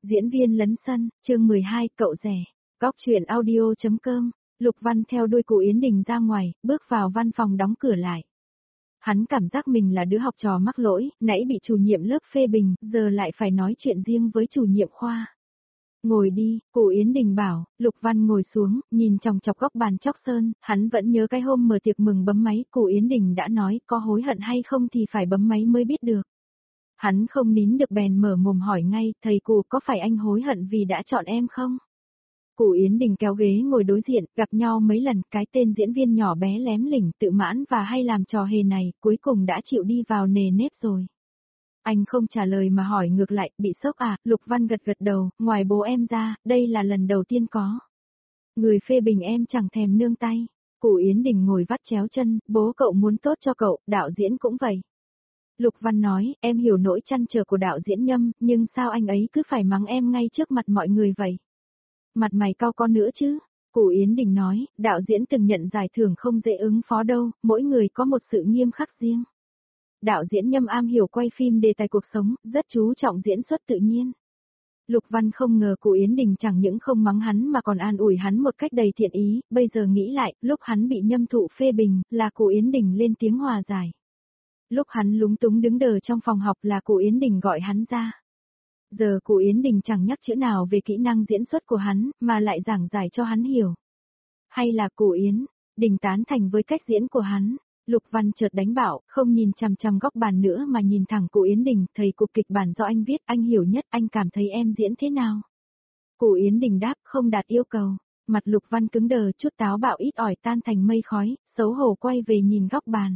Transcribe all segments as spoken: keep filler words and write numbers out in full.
Diễn viên lấn sân, chương mười hai, cậu rẻ. Góc truyện audio.com, Lục Văn theo đuôi cụ Yến Đình ra ngoài, bước vào văn phòng đóng cửa lại. Hắn cảm giác mình là đứa học trò mắc lỗi, nãy bị chủ nhiệm lớp phê bình, giờ lại phải nói chuyện riêng với chủ nhiệm khoa. Ngồi đi, cụ Yến Đình bảo. Lục Văn ngồi xuống, nhìn chòng chọc góc bàn chóc sơn, hắn vẫn nhớ cái hôm mở tiệc mừng bấm máy, cụ Yến Đình đã nói có hối hận hay không thì phải bấm máy mới biết được. Hắn không nín được bèn mở mồm hỏi ngay, thầy cụ có phải anh hối hận vì đã chọn em không? Cụ Yến Đình kéo ghế ngồi đối diện, gặp nhau mấy lần, cái tên diễn viên nhỏ bé lém lỉnh, tự mãn và hay làm trò hề này, cuối cùng đã chịu đi vào nề nếp rồi. Anh không trả lời mà hỏi ngược lại, bị sốc à? Lục Văn gật gật đầu, ngoài bố em ra, đây là lần đầu tiên có. Người phê bình em chẳng thèm nương tay. Cụ Yến Đình ngồi vắt chéo chân, bố cậu muốn tốt cho cậu, đạo diễn cũng vậy. Lục Văn nói, em hiểu nỗi trăn trở của đạo diễn Nhâm, nhưng sao anh ấy cứ phải mắng em ngay trước mặt mọi người vậy? Mặt mày cau con nữa chứ? Cụ Yến Đình nói, đạo diễn từng nhận giải thưởng không dễ ứng phó đâu, mỗi người có một sự nghiêm khắc riêng. Đạo diễn Nhâm am hiểu quay phim đề tài cuộc sống, rất chú trọng diễn xuất tự nhiên. Lục Văn không ngờ cụ Yến Đình chẳng những không mắng hắn mà còn an ủi hắn một cách đầy thiện ý, bây giờ nghĩ lại, lúc hắn bị Nhâm thụ phê bình, là cụ Yến Đình lên tiếng hòa giải. Lúc hắn lúng túng đứng đờ trong phòng học là cụ Yến Đình gọi hắn ra. Giờ cụ Yến Đình chẳng nhắc chữ nào về kỹ năng diễn xuất của hắn, mà lại giảng giải cho hắn hiểu. Hay là cụ Yến Đình tán thành với cách diễn của hắn? Lục Văn chợt đánh bảo, không nhìn chằm chằm góc bàn nữa mà nhìn thẳng cụ Yến Đình, thầy cụ kịch bản do anh viết, anh hiểu nhất, anh cảm thấy em diễn thế nào? Cụ Yến Đình đáp, không đạt yêu cầu. Mặt Lục Văn cứng đờ, chút táo bạo ít ỏi tan thành mây khói, xấu hổ quay về nhìn góc bàn.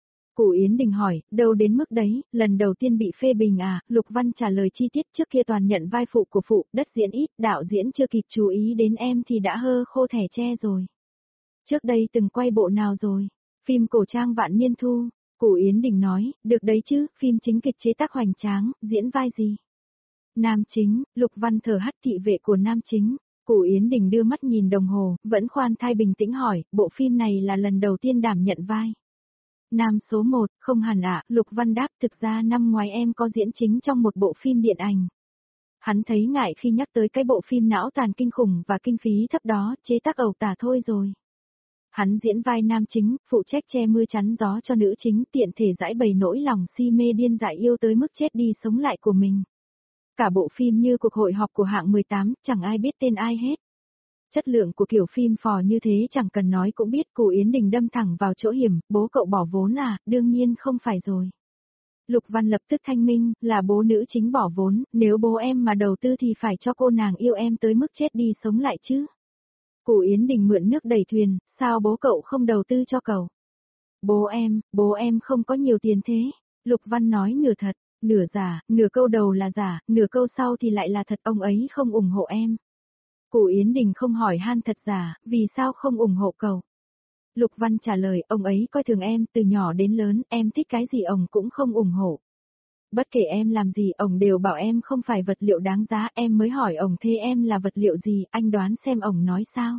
Cụ Yến Đình hỏi, đâu đến mức đấy, lần đầu tiên bị phê bình à? Lục Văn trả lời chi tiết, trước kia toàn nhận vai phụ của phụ, đất diễn ít, đạo diễn chưa kịp chú ý đến em thì đã hơ khô thẻ tre rồi. Trước đây từng quay bộ nào rồi? Phim cổ trang Vạn Niên Thu. Cụ Yến Đình nói, được đấy chứ, phim chính kịch chế tác hoành tráng, diễn vai gì? Nam chính. Lục Văn thở hắt thị vệ của nam chính. Cụ Yến Đình đưa mắt nhìn đồng hồ, vẫn khoan thai bình tĩnh hỏi, bộ phim này là lần đầu tiên đảm nhận vai. Nam số một, không hẳn ạ, Lục Văn đáp, thực ra năm ngoái em có diễn chính trong một bộ phim điện ảnh. Hắn thấy ngại khi nhắc tới cái bộ phim não tàn kinh khủng và kinh phí thấp đó, chế tác ẩu tả thôi rồi. Hắn diễn vai nam chính, phụ trách che mưa chắn gió cho nữ chính, tiện thể giải bày nỗi lòng si mê điên dại yêu tới mức chết đi sống lại của mình. Cả bộ phim như cuộc hội họp của hạng mười tám, chẳng ai biết tên ai hết. Chất lượng của kiểu phim phò như thế chẳng cần nói cũng biết. Cụ Yến Đình đâm thẳng vào chỗ hiểm, bố cậu bỏ vốn à? Đương nhiên không phải rồi. Lục Văn lập tức thanh minh, là bố nữ chính bỏ vốn, nếu bố em mà đầu tư thì phải cho cô nàng yêu em tới mức chết đi sống lại chứ. Cụ Yến Đình mượn nước đẩy thuyền, sao bố cậu không đầu tư cho cậu? Bố em, bố em không có nhiều tiền thế. Lục Văn nói nửa thật, nửa giả, nửa câu đầu là giả, nửa câu sau thì lại là thật, ông ấy không ủng hộ em. Cụ Yến Đình không hỏi han thật giả, vì sao không ủng hộ cậu? Lục Văn trả lời, ông ấy coi thường em, từ nhỏ đến lớn, em thích cái gì ông cũng không ủng hộ. Bất kể em làm gì, ông đều bảo em không phải vật liệu đáng giá, em mới hỏi ông thế em là vật liệu gì, anh đoán xem ông nói sao?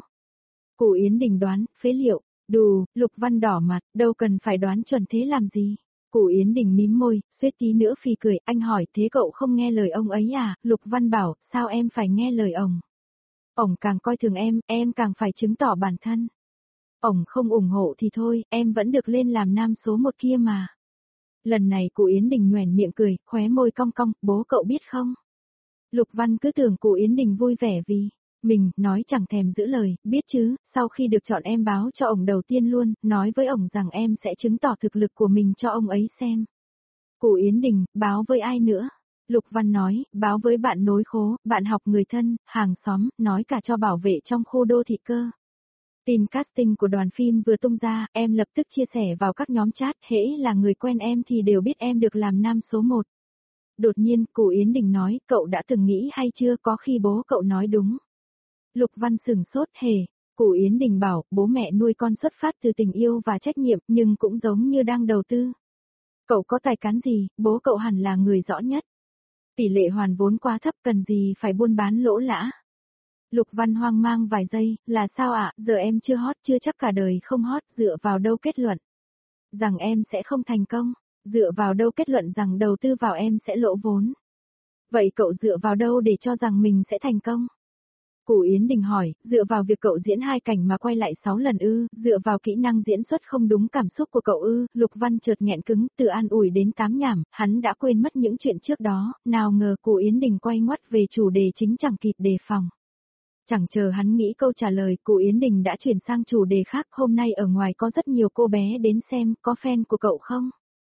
Cụ Yến Đình đoán, phế liệu, đù, Lục Văn đỏ mặt, đâu cần phải đoán chuẩn thế làm gì? Cụ Yến Đình mím môi, suýt tí nữa phì cười, anh hỏi thế cậu không nghe lời ông ấy à? Lục Văn bảo, sao em phải nghe lời ông? Ông càng coi thường em, em càng phải chứng tỏ bản thân. Ông không ủng hộ thì thôi, em vẫn được lên làm nam số một kia mà. Lần này cụ Yến Đình nhoẻn miệng cười, khóe môi cong cong, bố cậu biết không? Lục Văn cứ tưởng cụ Yến Đình vui vẻ vì mình nói chẳng thèm giữ lời, biết chứ, sau khi được chọn em báo cho ông đầu tiên luôn, nói với ông rằng em sẽ chứng tỏ thực lực của mình cho ông ấy xem. Cụ Yến Đình, báo với ai nữa? Lục Văn nói, báo với bạn nối khố, bạn học, người thân, hàng xóm, nói cả cho bảo vệ trong khu đô thị cơ. Tin casting của đoàn phim vừa tung ra, em lập tức chia sẻ vào các nhóm chat, hễ là người quen em thì đều biết em được làm nam số một. Đột nhiên, cụ Yến Đình nói, cậu đã từng nghĩ hay chưa, có khi bố cậu nói đúng. Lục Văn sửng sốt, hề. Cụ Yến Đình bảo, bố mẹ nuôi con xuất phát từ tình yêu và trách nhiệm, nhưng cũng giống như đang đầu tư. Cậu có tài cán gì, bố cậu hẳn là người rõ nhất. Tỷ lệ hoàn vốn quá thấp, cần gì phải buôn bán lỗ lã. Lục Văn hoang mang vài giây, là sao ạ, giờ em chưa hot, chưa chắc cả đời không hot, dựa vào đâu kết luận rằng em sẽ không thành công, dựa vào đâu kết luận rằng đầu tư vào em sẽ lỗ vốn. Vậy cậu dựa vào đâu để cho rằng mình sẽ thành công? Cù Yến Đình hỏi, dựa vào việc cậu diễn hai cảnh mà quay lại sáu lần ư, dựa vào kỹ năng diễn xuất không đúng cảm xúc của cậu ư, Lục Văn chợt nghẹn cứng, từ an ủi đến tám nhảm, hắn đã quên mất những chuyện trước đó, nào ngờ Cù Yến Đình quay ngoắt về chủ đề chính chẳng kịp đề phòng. Chẳng chờ hắn nghĩ câu trả lời, Cù Yến Đình đã chuyển sang chủ đề khác, hôm nay ở ngoài có rất nhiều cô bé đến xem, có fan của cậu không?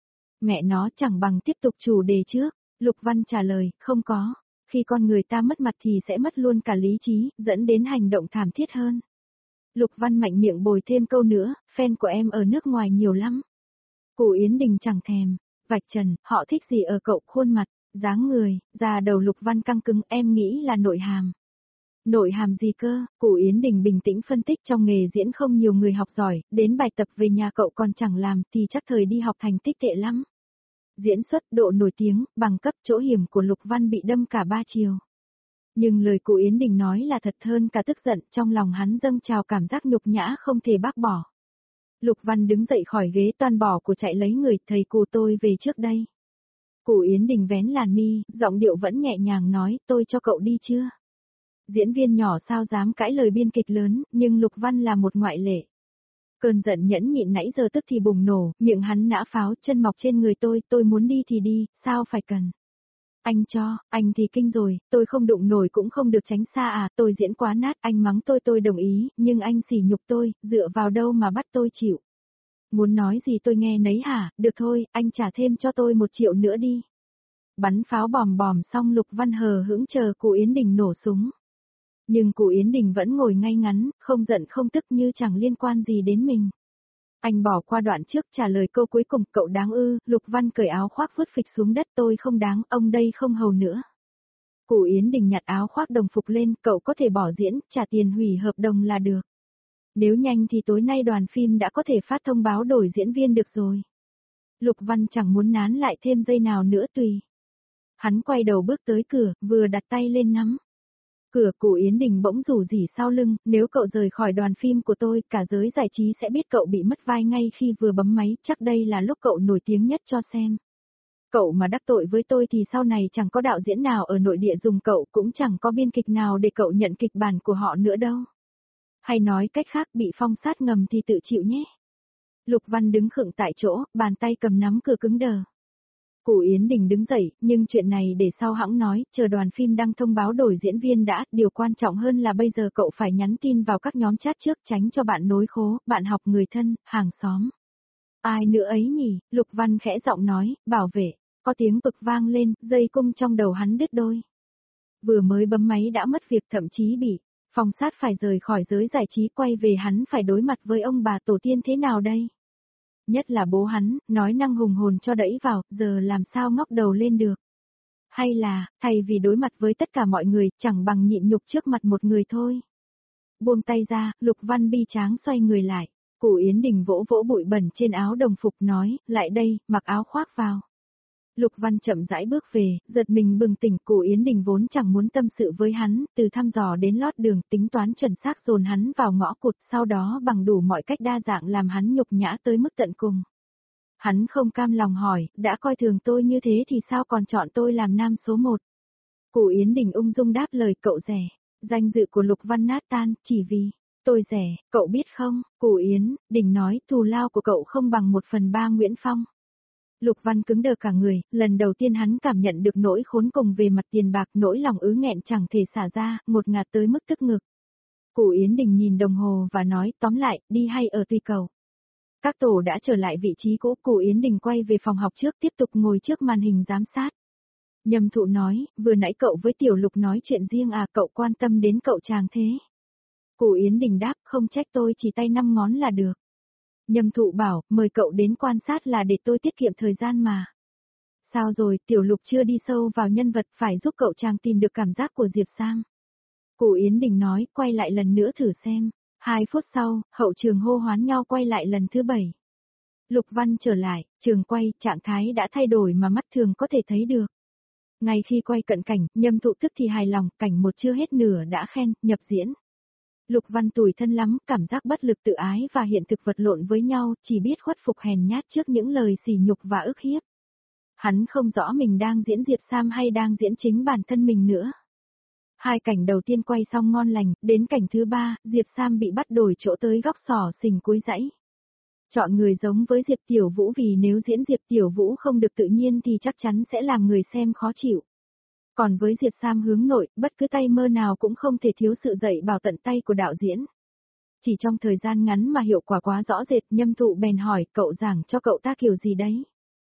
Mẹ nó chẳng bằng tiếp tục chủ đề trước, Lục Văn trả lời, không có. Khi con người ta mất mặt thì sẽ mất luôn cả lý trí, dẫn đến hành động thảm thiết hơn. Lục Văn mạnh miệng bồi thêm câu nữa, fan của em ở nước ngoài nhiều lắm. Cù Yến Đình chẳng thèm, vạch trần, họ thích gì ở cậu, khuôn mặt, dáng người, da đầu. Lục Văn căng cứng, em nghĩ là nội hàm. Nội hàm gì cơ? Cù Yến Đình bình tĩnh phân tích, trong nghề diễn không nhiều người học giỏi, đến bài tập về nhà cậu còn chẳng làm thì chắc thời đi học thành tích tệ lắm. Diễn xuất, độ nổi tiếng, bằng cấp, chỗ hiểm của Lục Văn bị đâm cả ba chiều. Nhưng lời Cù Yến Đình nói là thật hơn cả tức giận, trong lòng hắn dâng trào cảm giác nhục nhã không thể bác bỏ. Lục Văn đứng dậy khỏi ghế toan bỏ của chạy lấy người, thầy Cù tôi về trước đây. Cù Yến Đình vén làn mi, giọng điệu vẫn nhẹ nhàng nói, tôi cho cậu đi chưa? Diễn viên nhỏ sao dám cãi lời biên kịch lớn, nhưng Lục Văn là một ngoại lệ. Cơn giận nhẫn nhịn nãy giờ tức thì bùng nổ, miệng hắn nã pháo, chân mọc trên người tôi, tôi muốn đi thì đi, sao phải cần. Anh cho, anh thì kinh rồi, tôi không đụng nổi cũng không được tránh xa à, tôi diễn quá nát, anh mắng tôi tôi đồng ý, nhưng anh sỉ nhục tôi, dựa vào đâu mà bắt tôi chịu. Muốn nói gì tôi nghe nấy hả, được thôi, anh trả thêm cho tôi một triệu nữa đi. Bắn pháo bòm bòm xong Lục Văn hờ hững chờ Cù Yến Đình nổ súng. Nhưng Cù Yến Đình vẫn ngồi ngay ngắn, không giận không tức như chẳng liên quan gì đến mình. Anh bỏ qua đoạn trước trả lời câu cuối cùng, cậu đáng ư, Lục Văn cởi áo khoác vứt phịch xuống đất, tôi không đáng, ông đây không hầu nữa. Cù Yến Đình nhặt áo khoác đồng phục lên, cậu có thể bỏ diễn, trả tiền hủy hợp đồng là được. Nếu nhanh thì tối nay đoàn phim đã có thể phát thông báo đổi diễn viên được rồi. Lục Văn chẳng muốn nán lại thêm giây nào nữa tùy. Hắn quay đầu bước tới cửa, vừa đặt tay lên nắm. Cửa. Cù Yến Đình bỗng rủ rỉ sau lưng, nếu cậu rời khỏi đoàn phim của tôi, cả giới giải trí sẽ biết cậu bị mất vai ngay khi vừa bấm máy, chắc đây là lúc cậu nổi tiếng nhất cho xem. Cậu mà đắc tội với tôi thì sau này chẳng có đạo diễn nào ở nội địa dùng cậu, cũng chẳng có biên kịch nào để cậu nhận kịch bản của họ nữa đâu. Hay nói cách khác, bị phong sát ngầm thì tự chịu nhé. Lục Văn đứng khựng tại chỗ, bàn tay cầm nắm cửa cứng đờ. Cù Yến Đình đứng dậy, nhưng chuyện này để sau hãng nói, chờ đoàn phim đăng thông báo đổi diễn viên đã, điều quan trọng hơn là bây giờ cậu phải nhắn tin vào các nhóm chat trước tránh cho bạn nối khố, bạn học, người thân, hàng xóm. Ai nữa ấy nhỉ, Lục Văn khẽ giọng nói, bảo vệ, có tiếng bực vang lên, dây cung trong đầu hắn đứt đôi. Vừa mới bấm máy đã mất việc, thậm chí bị phong sát phải rời khỏi giới giải trí, quay về hắn phải đối mặt với ông bà tổ tiên thế nào đây? Nhất là bố hắn, nói năng hùng hồn cho đẩy vào, giờ làm sao ngóc đầu lên được. Hay là, thay vì đối mặt với tất cả mọi người, chẳng bằng nhịn nhục trước mặt một người thôi. Buông tay ra, Lục Văn bi tráng xoay người lại. Cù Yến Đình vỗ vỗ bụi bẩn trên áo đồng phục nói, lại đây, mặc áo khoác vào. Lục Văn chậm rãi bước về, giật mình bừng tỉnh. Cù Yến Đình vốn chẳng muốn tâm sự với hắn, từ thăm dò đến lót đường, tính toán chuẩn xác dồn hắn vào ngõ cụt, sau đó bằng đủ mọi cách đa dạng làm hắn nhục nhã tới mức tận cùng. Hắn không cam lòng hỏi, đã coi thường tôi như thế thì sao còn chọn tôi làm nam số một? Cù Yến Đình ung dung đáp lời, cậu rẻ. Danh dự của Lục Văn nát tan, chỉ vì tôi rẻ, cậu biết không? Cù Yến Đình nói, thù lao của cậu không bằng một phần ba Nguyễn Phong. Lục Văn cứng đờ cả người, lần đầu tiên hắn cảm nhận được nỗi khốn cùng về mặt tiền bạc, nỗi lòng ứ nghẹn chẳng thể xả ra, ngột ngạt tới mức tức ngực. Cù Yến Đình nhìn đồng hồ và nói, tóm lại, đi hay ở tùy cậu. Các tổ đã trở lại vị trí cũ, Cù Yến Đình quay về phòng học trước, tiếp tục ngồi trước màn hình giám sát. Nhâm Thụ nói, vừa nãy cậu với Tiểu Lục nói chuyện riêng à, cậu quan tâm đến cậu chàng thế. Cù Yến Đình đáp, không trách, tôi chỉ tay năm ngón là được. Nhâm Thụ bảo, mời cậu đến quan sát là để tôi tiết kiệm thời gian mà. Sao rồi, Tiểu Lục chưa đi sâu vào nhân vật, phải giúp cậu chàng tìm được cảm giác của Diệp Sam. Cù Yến Đình nói, quay lại lần nữa thử xem. Hai phút sau, hậu trường hô hoán nhau quay lại lần thứ bảy. Lục Văn trở lại, trường quay, trạng thái đã thay đổi mà mắt thường có thể thấy được. Ngay khi quay cận cảnh, Nhâm Thụ tức thì hài lòng, cảnh một chưa hết nửa đã khen, nhập diễn. Lục Văn tủi thân lắm, cảm giác bất lực, tự ái và hiện thực vật lộn với nhau, chỉ biết khuất phục hèn nhát trước những lời sỉ nhục và ức hiếp. Hắn không rõ mình đang diễn Diệp Sam hay đang diễn chính bản thân mình nữa. Hai cảnh đầu tiên quay xong ngon lành, đến cảnh thứ ba, Diệp Sam bị bắt đổi chỗ tới góc xỏ xình cuối dãy. Chọn người giống với Diệp Tiểu Vũ vì nếu diễn Diệp Tiểu Vũ không được tự nhiên thì chắc chắn sẽ làm người xem khó chịu. Còn với Diệp Sam hướng nội, bất cứ tay mơ nào cũng không thể thiếu sự dạy bảo tận tay của đạo diễn. Chỉ trong thời gian ngắn mà hiệu quả quá rõ rệt, Nhâm Thụ bèn hỏi, cậu giảng cho cậu ta kiểu gì đấy?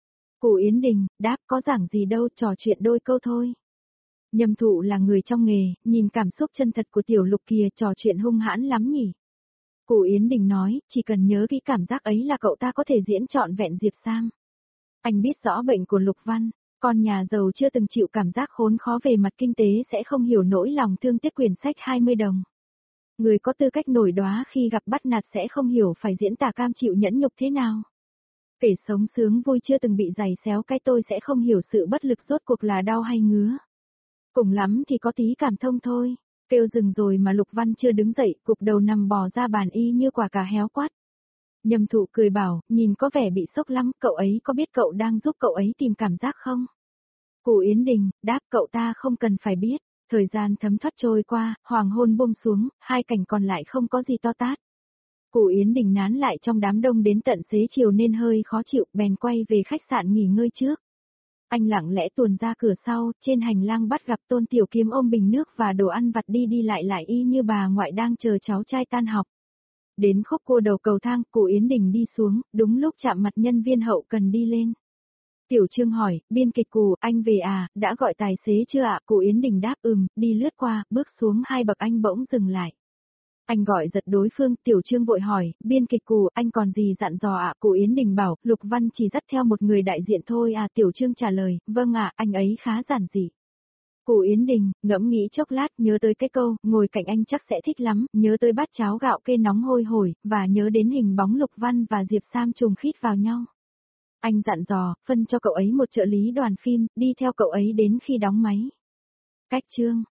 Cụ Yến Đình, đáp, có giảng gì đâu, trò chuyện đôi câu thôi. Nhâm Thụ là người trong nghề, nhìn cảm xúc chân thật của Tiểu Lục kìa, trò chuyện hung hãn lắm nhỉ. Cụ Yến Đình nói, chỉ cần nhớ cái cảm giác ấy là cậu ta có thể diễn trọn vẹn Diệp Sam. Anh biết rõ bệnh của Lục Văn, con nhà giàu chưa từng chịu cảm giác khốn khó về mặt kinh tế sẽ không hiểu nỗi lòng thương tiếc quyển sách hai mươi đồng. Người có tư cách nổi đóa khi gặp bắt nạt sẽ không hiểu phải diễn tả cam chịu nhẫn nhục thế nào. Kể sống sướng vui chưa từng bị giày xéo cái tôi sẽ không hiểu sự bất lực rốt cuộc là đau hay ngứa. Cùng lắm thì có tí cảm thông thôi. Kêu dừng rồi mà Lục Văn chưa đứng dậy, cục đầu nằm bò ra bàn y như quả cà héo quát. Nhâm Thụ cười bảo, nhìn có vẻ bị sốc lắm, cậu ấy có biết cậu đang giúp cậu ấy tìm cảm giác không? Cụ Yến Đình, đáp, cậu ta không cần phải biết. Thời gian thấm thoát trôi qua, hoàng hôn buông xuống, hai cảnh còn lại không có gì to tát. Cụ Yến Đình nán lại trong đám đông đến tận xế chiều nên hơi khó chịu, bèn quay về khách sạn nghỉ ngơi trước. Anh lặng lẽ tuồn ra cửa sau, trên hành lang bắt gặp Tôn Tiểu Kiếm ôm bình nước và đồ ăn vặt đi đi lại lại y như bà ngoại đang chờ cháu trai tan học. Đến khúc cua đầu cầu thang, cụ Yến Đình đi xuống, đúng lúc chạm mặt nhân viên hậu cần đi lên. Tiểu Trương hỏi, biên kịch Cụ, anh về à, đã gọi tài xế chưa ạ? Cụ Yến Đình đáp ừm, đi lướt qua, bước xuống hai bậc anh bỗng dừng lại. Anh gọi giật đối phương, Tiểu Trương vội hỏi, biên kịch Cụ, anh còn gì dặn dò ạ? Cụ Yến Đình bảo, Lục Văn chỉ dắt theo một người đại diện thôi à? Tiểu Trương trả lời, vâng ạ, anh ấy khá giản dị. Cụ Yến Đình, ngẫm nghĩ chốc lát, nhớ tới cái câu, ngồi cạnh anh chắc sẽ thích lắm, nhớ tới bát cháo gạo kê nóng hôi hổi, và nhớ đến hình bóng Lục Văn và Diệp Sam trùng khít vào nhau. Anh dặn dò, phân cho cậu ấy một trợ lý đoàn phim, đi theo cậu ấy đến khi đóng máy. Cách chương